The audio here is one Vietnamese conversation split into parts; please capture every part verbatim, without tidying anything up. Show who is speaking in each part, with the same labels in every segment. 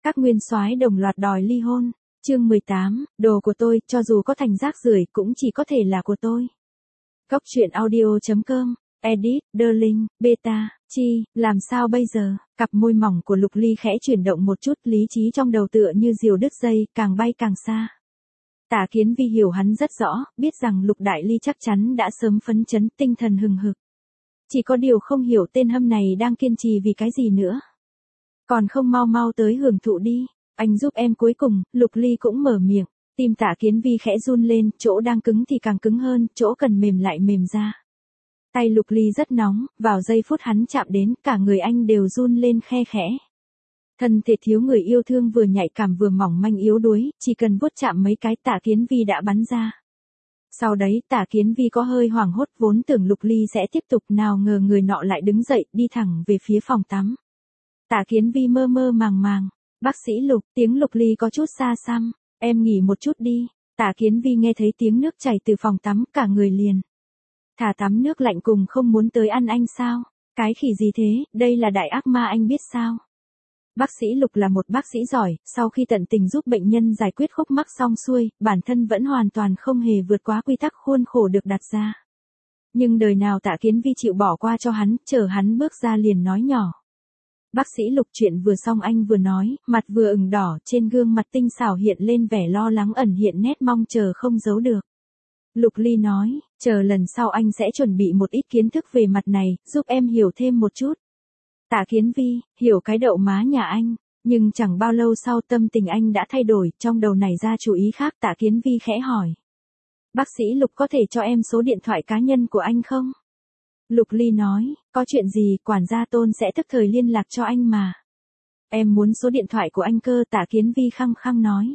Speaker 1: Các nguyên soái đồng loạt đòi ly hôn. Chương mười tám, đồ của tôi, cho dù có thành rác rưởi cũng chỉ có thể là của tôi. Góc truyện audio chấm com, edit, Darling, beta, chi, làm sao bây giờ? Cặp môi mỏng của Lục Ly khẽ chuyển động một chút, lý trí trong đầu tựa như diều đứt dây, càng bay càng xa. Tả Kiến Vi hiểu hắn rất rõ, biết rằng Lục Đại Ly chắc chắn đã sớm phấn chấn, tinh thần hừng hực. Chỉ có điều không hiểu tên hâm này đang kiên trì vì cái gì nữa. Còn không mau mau tới hưởng thụ đi, anh giúp em. Cuối cùng, Lục Ly cũng mở miệng, tim Tả Kiến Vi khẽ run lên, chỗ đang cứng thì càng cứng hơn, chỗ cần mềm lại mềm ra. Tay Lục Ly rất nóng, vào giây phút hắn chạm đến, cả người anh đều run lên khe khẽ. Thân thể thiếu người yêu thương vừa nhạy cảm vừa mỏng manh yếu đuối, chỉ cần vuốt chạm mấy cái Tả Kiến Vi đã bắn ra. Sau đấy Tả Kiến Vi có hơi hoảng hốt, vốn tưởng Lục Ly sẽ tiếp tục, nào ngờ người nọ lại đứng dậy, đi thẳng về phía phòng tắm. Tả Kiến Vi mơ mơ màng màng, bác sĩ Lục, tiếng Lục Ly có chút xa xăm, em nghỉ một chút đi. Tả Kiến Vi nghe thấy tiếng nước chảy từ phòng tắm, cả người liền thả tắm nước lạnh, cùng không muốn tới ăn anh sao? Cái khỉ gì thế, đây là đại ác ma anh biết sao? Bác sĩ Lục là một bác sĩ giỏi, sau khi tận tình giúp bệnh nhân giải quyết khúc mắc xong xuôi, bản thân vẫn hoàn toàn không hề vượt quá quy tắc khuôn khổ được đặt ra. Nhưng đời nào Tả Kiến Vi chịu bỏ qua cho hắn, chờ hắn bước ra liền nói nhỏ. Bác sĩ Lục, chuyện vừa xong anh vừa nói, mặt vừa ửng đỏ, trên gương mặt tinh xảo hiện lên vẻ lo lắng ẩn hiện nét mong chờ không giấu được. Lục Ly nói, chờ lần sau anh sẽ chuẩn bị một ít kiến thức về mặt này, giúp em hiểu thêm một chút. Tả Kiến Vi, hiểu cái đậu má nhà anh, nhưng chẳng bao lâu sau tâm tình anh đã thay đổi, trong đầu nảy ra chủ ý khác. Tả Kiến Vi khẽ hỏi. Bác sĩ Lục, có thể cho em số điện thoại cá nhân của anh không? Lục Ly nói, có chuyện gì, quản gia Tôn sẽ tức thời liên lạc cho anh mà. Em muốn số điện thoại của anh cơ. Tả Kiến Vi khăng khăng nói.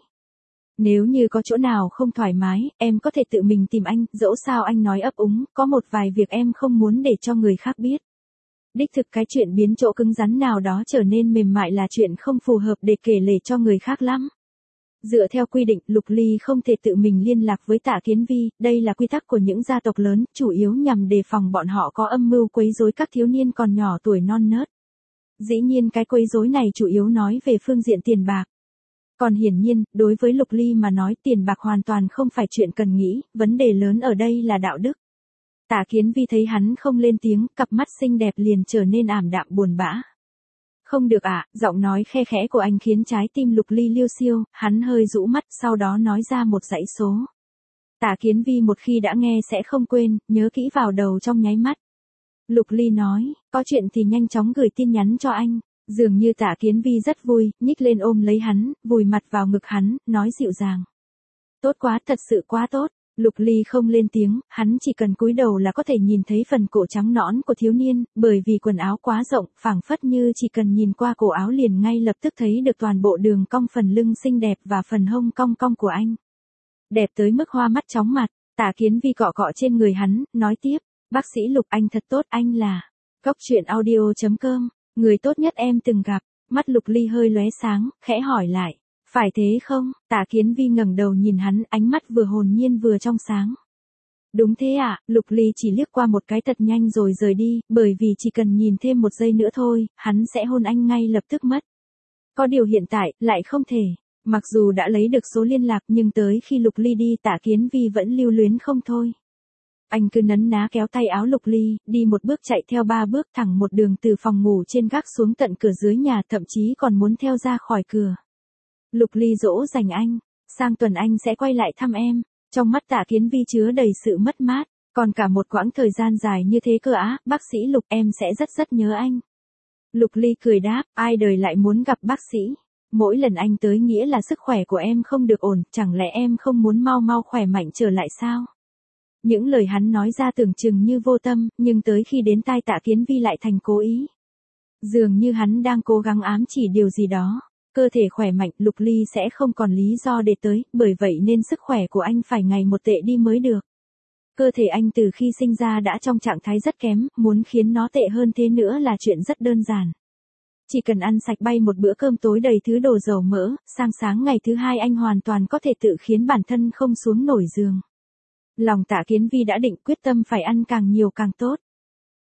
Speaker 1: Nếu như có chỗ nào không thoải mái, em có thể tự mình tìm anh, dẫu sao anh nói ấp úng, có một vài việc em không muốn để cho người khác biết. Đích thực cái chuyện biến chỗ cứng rắn nào đó trở nên mềm mại là chuyện không phù hợp để kể lể cho người khác lắm. Dựa theo quy định, Lục Ly không thể tự mình liên lạc với Tả Kiến Vi, đây là quy tắc của những gia tộc lớn, chủ yếu nhằm đề phòng bọn họ có âm mưu quấy rối các thiếu niên còn nhỏ tuổi non nớt. Dĩ nhiên cái quấy rối này chủ yếu nói về phương diện tiền bạc. Còn hiển nhiên, đối với Lục Ly mà nói, tiền bạc hoàn toàn không phải chuyện cần nghĩ, vấn đề lớn ở đây là đạo đức. Tả Kiến Vi thấy hắn không lên tiếng, cặp mắt xinh đẹp liền trở nên ảm đạm buồn bã. Không được ạ, giọng nói khe khẽ của anh khiến trái tim Lục Ly liêu xiêu, hắn hơi rũ mắt, sau đó nói ra một dãy số. Tả Kiến Vi một khi đã nghe sẽ không quên, nhớ kỹ vào đầu trong nháy mắt. Lục Ly nói, có chuyện thì nhanh chóng gửi tin nhắn cho anh. Dường như Tả Kiến Vi rất vui, nhích lên ôm lấy hắn, vùi mặt vào ngực hắn, nói dịu dàng. Tốt quá, thật sự quá tốt. Lục Ly không lên tiếng, hắn chỉ cần cúi đầu là có thể nhìn thấy phần cổ trắng nõn của thiếu niên, bởi vì quần áo quá rộng, phảng phất như chỉ cần nhìn qua cổ áo liền ngay lập tức thấy được toàn bộ đường cong phần lưng xinh đẹp và phần hông cong cong của anh. Đẹp tới mức hoa mắt chóng mặt. Tả Kiến Vi cọ cọ trên người hắn, nói tiếp, bác sĩ Lục, anh thật tốt, anh là góc truyện audio chấm com, người tốt nhất em từng gặp. Mắt Lục Ly hơi lóe sáng, khẽ hỏi lại. Phải thế không? Tả Kiến Vi ngẩng đầu nhìn hắn, ánh mắt vừa hồn nhiên vừa trong sáng. Đúng thế ạ. À? Lục Ly chỉ liếc qua một cái thật nhanh rồi rời đi, bởi vì chỉ cần nhìn thêm một giây nữa thôi, hắn sẽ hôn anh ngay lập tức mất. Có điều hiện tại, lại không thể. Mặc dù đã lấy được số liên lạc nhưng tới khi Lục Ly đi Tả Kiến Vi vẫn lưu luyến không thôi. Anh cứ nấn ná kéo tay áo Lục Ly, đi một bước chạy theo ba bước thẳng một đường từ phòng ngủ trên gác xuống tận cửa dưới nhà, thậm chí còn muốn theo ra khỏi cửa. Lục Ly dỗ dành anh, sang tuần anh sẽ quay lại thăm em. Trong mắt Tả Kiến Vi chứa đầy sự mất mát, còn cả một quãng thời gian dài như thế cơ á. Bác sĩ Lục, em sẽ rất rất nhớ anh. Lục Ly cười đáp, ai đời lại muốn gặp bác sĩ. Mỗi lần anh tới nghĩa là sức khỏe của em không được ổn, chẳng lẽ em không muốn mau mau khỏe mạnh trở lại sao? Những lời hắn nói ra tưởng chừng như vô tâm, nhưng tới khi đến tai Tả Kiến Vi lại thành cố ý. Dường như hắn đang cố gắng ám chỉ điều gì đó. Cơ thể khỏe mạnh, Lục Ly sẽ không còn lý do để tới, bởi vậy nên sức khỏe của anh phải ngày một tệ đi mới được. Cơ thể anh từ khi sinh ra đã trong trạng thái rất kém, muốn khiến nó tệ hơn thế nữa là chuyện rất đơn giản. Chỉ cần ăn sạch bay một bữa cơm tối đầy thứ đồ dầu mỡ, sang sáng ngày thứ hai anh hoàn toàn có thể tự khiến bản thân không xuống nổi giường. Lòng Tả Kiến Vi đã định, quyết tâm phải ăn càng nhiều càng tốt.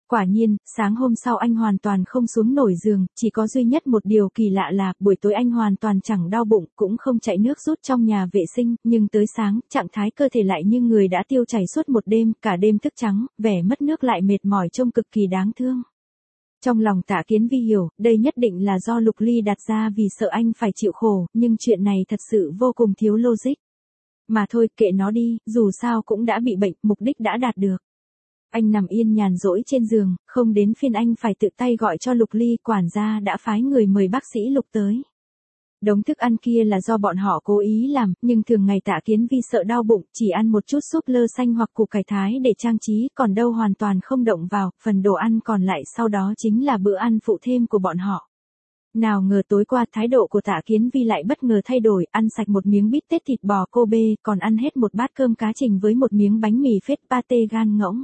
Speaker 1: Quả nhiên, sáng hôm sau anh hoàn toàn không xuống nổi giường, chỉ có duy nhất một điều kỳ lạ là, buổi tối anh hoàn toàn chẳng đau bụng, cũng không chạy nước rút trong nhà vệ sinh, nhưng tới sáng, trạng thái cơ thể lại như người đã tiêu chảy suốt một đêm, cả đêm thức trắng, vẻ mất nước lại mệt mỏi trông cực kỳ đáng thương. Trong lòng Tạ Kiến Vi hiểu, đây nhất định là do Lục Ly đặt ra vì sợ anh phải chịu khổ, nhưng chuyện này thật sự vô cùng thiếu logic. Mà thôi, kệ nó đi, dù sao cũng đã bị bệnh, mục đích đã đạt được. Anh nằm yên nhàn rỗi trên giường, không đến phiên anh phải tự tay gọi cho Lục Ly, quản gia đã phái người mời bác sĩ Lục tới. Đống thức ăn kia là do bọn họ cố ý làm, nhưng thường ngày Tạ Kiến Vi sợ đau bụng, chỉ ăn một chút súp lơ xanh hoặc củ cải thái để trang trí, còn đâu hoàn toàn không động vào, phần đồ ăn còn lại sau đó chính là bữa ăn phụ thêm của bọn họ. Nào ngờ tối qua thái độ của Tạ Kiến Vi lại bất ngờ thay đổi, ăn sạch một miếng bít tết thịt bò Kobe, còn ăn hết một bát cơm cá trình với một miếng bánh mì phết pate gan ngỗng.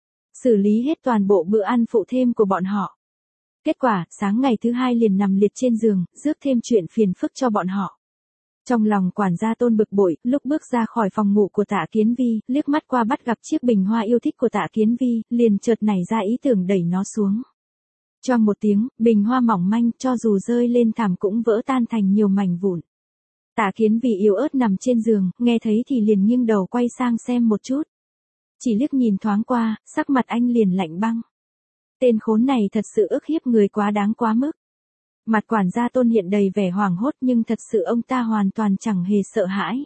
Speaker 1: Xử lý hết toàn bộ bữa ăn phụ thêm của bọn họ. Kết quả, sáng ngày thứ hai liền nằm liệt trên giường, rước thêm chuyện phiền phức cho bọn họ. Trong lòng quản gia Tôn bực bội, lúc bước ra khỏi phòng ngủ của Tạ Kiến Vi, liếc mắt qua bắt gặp chiếc bình hoa yêu thích của Tạ Kiến Vi, liền chợt nảy ra ý tưởng đẩy nó xuống. Choang một tiếng, bình hoa mỏng manh, cho dù rơi lên thảm cũng vỡ tan thành nhiều mảnh vụn. Tạ Kiến Vi yếu ớt nằm trên giường, nghe thấy thì liền nghiêng đầu quay sang xem một chút. Chỉ liếc nhìn thoáng qua, sắc mặt anh liền lạnh băng. Tên khốn này thật sự ức hiếp người quá đáng quá mức. Mặt quản gia Tôn hiện đầy vẻ hoảng hốt nhưng thật sự ông ta hoàn toàn chẳng hề sợ hãi.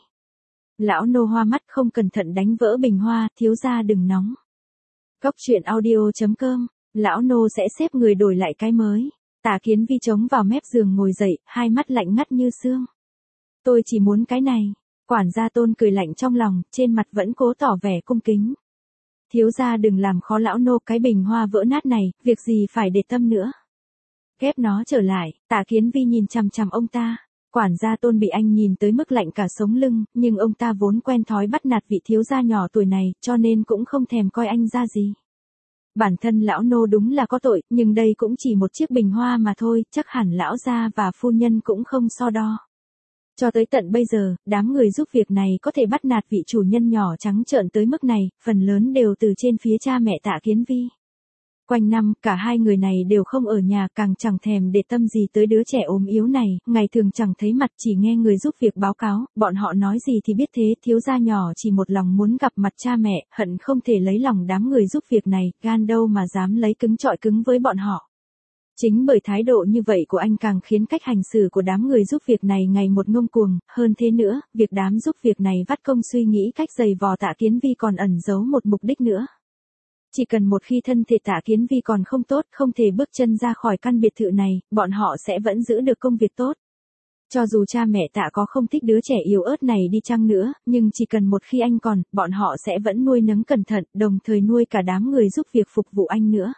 Speaker 1: Lão nô hoa mắt không cẩn thận đánh vỡ bình hoa, thiếu gia đừng nóng. Cốc truyện audio chấm com, lão nô sẽ xếp người đổi lại cái mới. Tạ Kiến Vi chống vào mép giường ngồi dậy, hai mắt lạnh ngắt như xương. Tôi chỉ muốn cái này. Quản gia Tôn cười lạnh trong lòng, trên mặt vẫn cố tỏ vẻ cung kính. Thiếu gia đừng làm khó lão nô, cái bình hoa vỡ nát này, việc gì phải để tâm nữa. Ghép nó trở lại, Tạ Kiến Vi nhìn chằm chằm ông ta. Quản gia Tôn bị anh nhìn tới mức lạnh cả sống lưng, nhưng ông ta vốn quen thói bắt nạt vị thiếu gia nhỏ tuổi này, cho nên cũng không thèm coi anh ra gì. Bản thân lão nô đúng là có tội, nhưng đây cũng chỉ một chiếc bình hoa mà thôi, chắc hẳn lão gia và phu nhân cũng không so đo. Cho tới tận bây giờ, đám người giúp việc này có thể bắt nạt vị chủ nhân nhỏ trắng trợn tới mức này, phần lớn đều từ trên phía cha mẹ Tạ Kiến Vi. Quanh năm, cả hai người này đều không ở nhà, càng chẳng thèm để tâm gì tới đứa trẻ ốm yếu này, ngày thường chẳng thấy mặt, chỉ nghe người giúp việc báo cáo, bọn họ nói gì thì biết thế, thiếu gia nhỏ chỉ một lòng muốn gặp mặt cha mẹ, hận không thể lấy lòng đám người giúp việc này, gan đâu mà dám lấy cứng trọi cứng với bọn họ. Chính bởi thái độ như vậy của anh càng khiến cách hành xử của đám người giúp việc này ngày một ngông cuồng, hơn thế nữa, việc đám giúp việc này vắt công suy nghĩ cách giày vò Tạ Kiến Vi còn ẩn giấu một mục đích nữa. Chỉ cần một khi thân thể Tạ Kiến Vi còn không tốt, không thể bước chân ra khỏi căn biệt thự này, bọn họ sẽ vẫn giữ được công việc tốt. Cho dù cha mẹ Tạ có không thích đứa trẻ yếu ớt này đi chăng nữa, nhưng chỉ cần một khi anh còn, bọn họ sẽ vẫn nuôi nấng cẩn thận, đồng thời nuôi cả đám người giúp việc phục vụ anh nữa.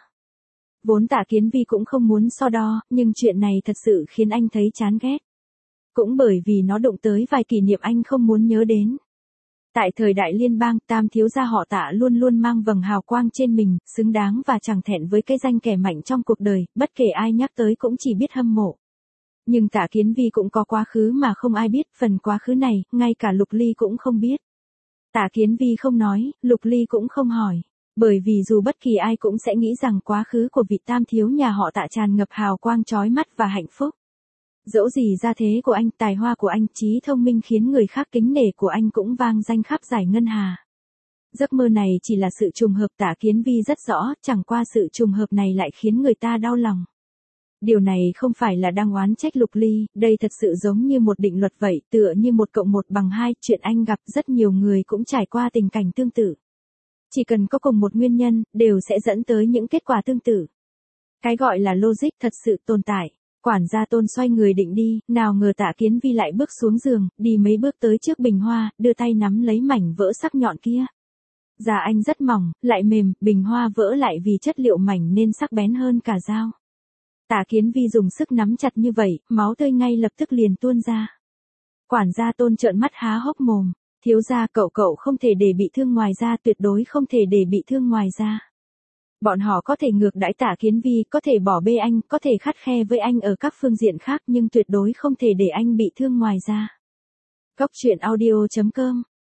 Speaker 1: Vốn Tạ Kiến Vi cũng không muốn so đo, nhưng chuyện này thật sự khiến anh thấy chán ghét. Cũng bởi vì nó đụng tới vài kỷ niệm anh không muốn nhớ đến. Tại thời đại liên bang, tam thiếu gia họ Tạ luôn luôn mang vầng hào quang trên mình, xứng đáng và chẳng thẹn với cái danh kẻ mạnh trong cuộc đời, bất kể ai nhắc tới cũng chỉ biết hâm mộ. Nhưng Tạ Kiến Vi cũng có quá khứ mà không ai biết, phần quá khứ này, ngay cả Lục Ly cũng không biết. Tạ Kiến Vi không nói, Lục Ly cũng không hỏi. Bởi vì dù bất kỳ ai cũng sẽ nghĩ rằng quá khứ của vị tam thiếu nhà họ Tạ tràn ngập hào quang chói mắt và hạnh phúc. Dẫu gì gia thế của anh, tài hoa của anh, trí thông minh khiến người khác kính nể của anh cũng vang danh khắp giải ngân hà. Giấc mơ này chỉ là sự trùng hợp, Tạ Kiến Vi rất rõ, chẳng qua sự trùng hợp này lại khiến người ta đau lòng. Điều này không phải là đang oán trách Lục Ly, đây thật sự giống như một định luật vậy, tựa như một cộng một bằng hai, chuyện anh gặp rất nhiều người cũng trải qua tình cảnh tương tự. Chỉ cần có cùng một nguyên nhân, đều sẽ dẫn tới những kết quả tương tự. Cái gọi là logic thật sự tồn tại. Quản gia Tôn xoay người định đi, nào ngờ Tạ Kiến Vi lại bước xuống giường, đi mấy bước tới trước bình hoa, đưa tay nắm lấy mảnh vỡ sắc nhọn kia. Da anh rất mỏng, lại mềm, bình hoa vỡ lại vì chất liệu mảnh nên sắc bén hơn cả dao. Tạ Kiến Vi dùng sức nắm chặt như vậy, máu tươi ngay lập tức liền tuôn ra. Quản gia Tôn trợn mắt há hốc mồm. Thiếu gia, cậu cậu không thể để bị thương ngoài da, tuyệt đối không thể để bị thương ngoài da. Bọn họ có thể ngược đãi Tạ Kiến Vi, có thể bỏ bê anh, có thể khắt khe với anh ở các phương diện khác, nhưng tuyệt đối không thể để anh bị thương ngoài da. Cốc truyện audio chấm com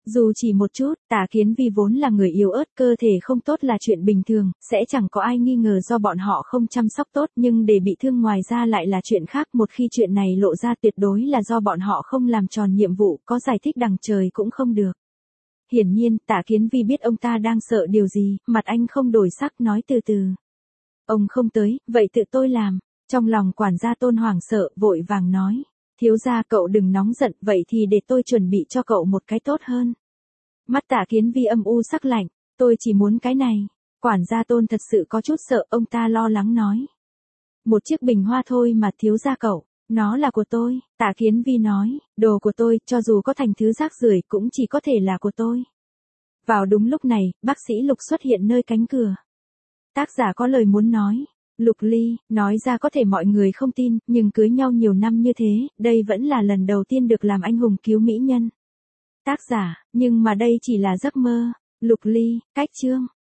Speaker 1: Dù chỉ một chút, Tả Kiến Vi vốn là người yếu ớt, cơ thể không tốt là chuyện bình thường, sẽ chẳng có ai nghi ngờ do bọn họ không chăm sóc tốt, nhưng để bị thương ngoài ra lại là chuyện khác, một khi chuyện này lộ ra tuyệt đối là do bọn họ không làm tròn nhiệm vụ, có giải thích đằng trời cũng không được. Hiển nhiên, Tả Kiến Vi biết ông ta đang sợ điều gì, mặt anh không đổi sắc nói từ từ. Ông không tới, vậy tự tôi làm. Trong lòng quản gia Tôn hoảng sợ, vội vàng nói. Thiếu gia cậu đừng nóng giận, vậy thì để tôi chuẩn bị cho cậu một cái tốt hơn. Mắt Tả Kiến Vi âm u sắc lạnh, tôi chỉ muốn cái này. Quản gia Tôn thật sự có chút sợ, ông ta lo lắng nói. Một chiếc bình hoa thôi mà thiếu gia cậu, nó là của tôi. Tả Kiến Vi nói, đồ của tôi, cho dù có thành thứ rác rưởi cũng chỉ có thể là của tôi. Vào đúng lúc này, bác sĩ Lục xuất hiện nơi cánh cửa. Tác giả có lời muốn nói. Lục Ly, nói ra có thể mọi người không tin, nhưng cưới nhau nhiều năm như thế, đây vẫn là lần đầu tiên được làm anh hùng cứu mỹ nhân. Tác giả, nhưng mà đây chỉ là giấc mơ. Lục Ly, cách chương.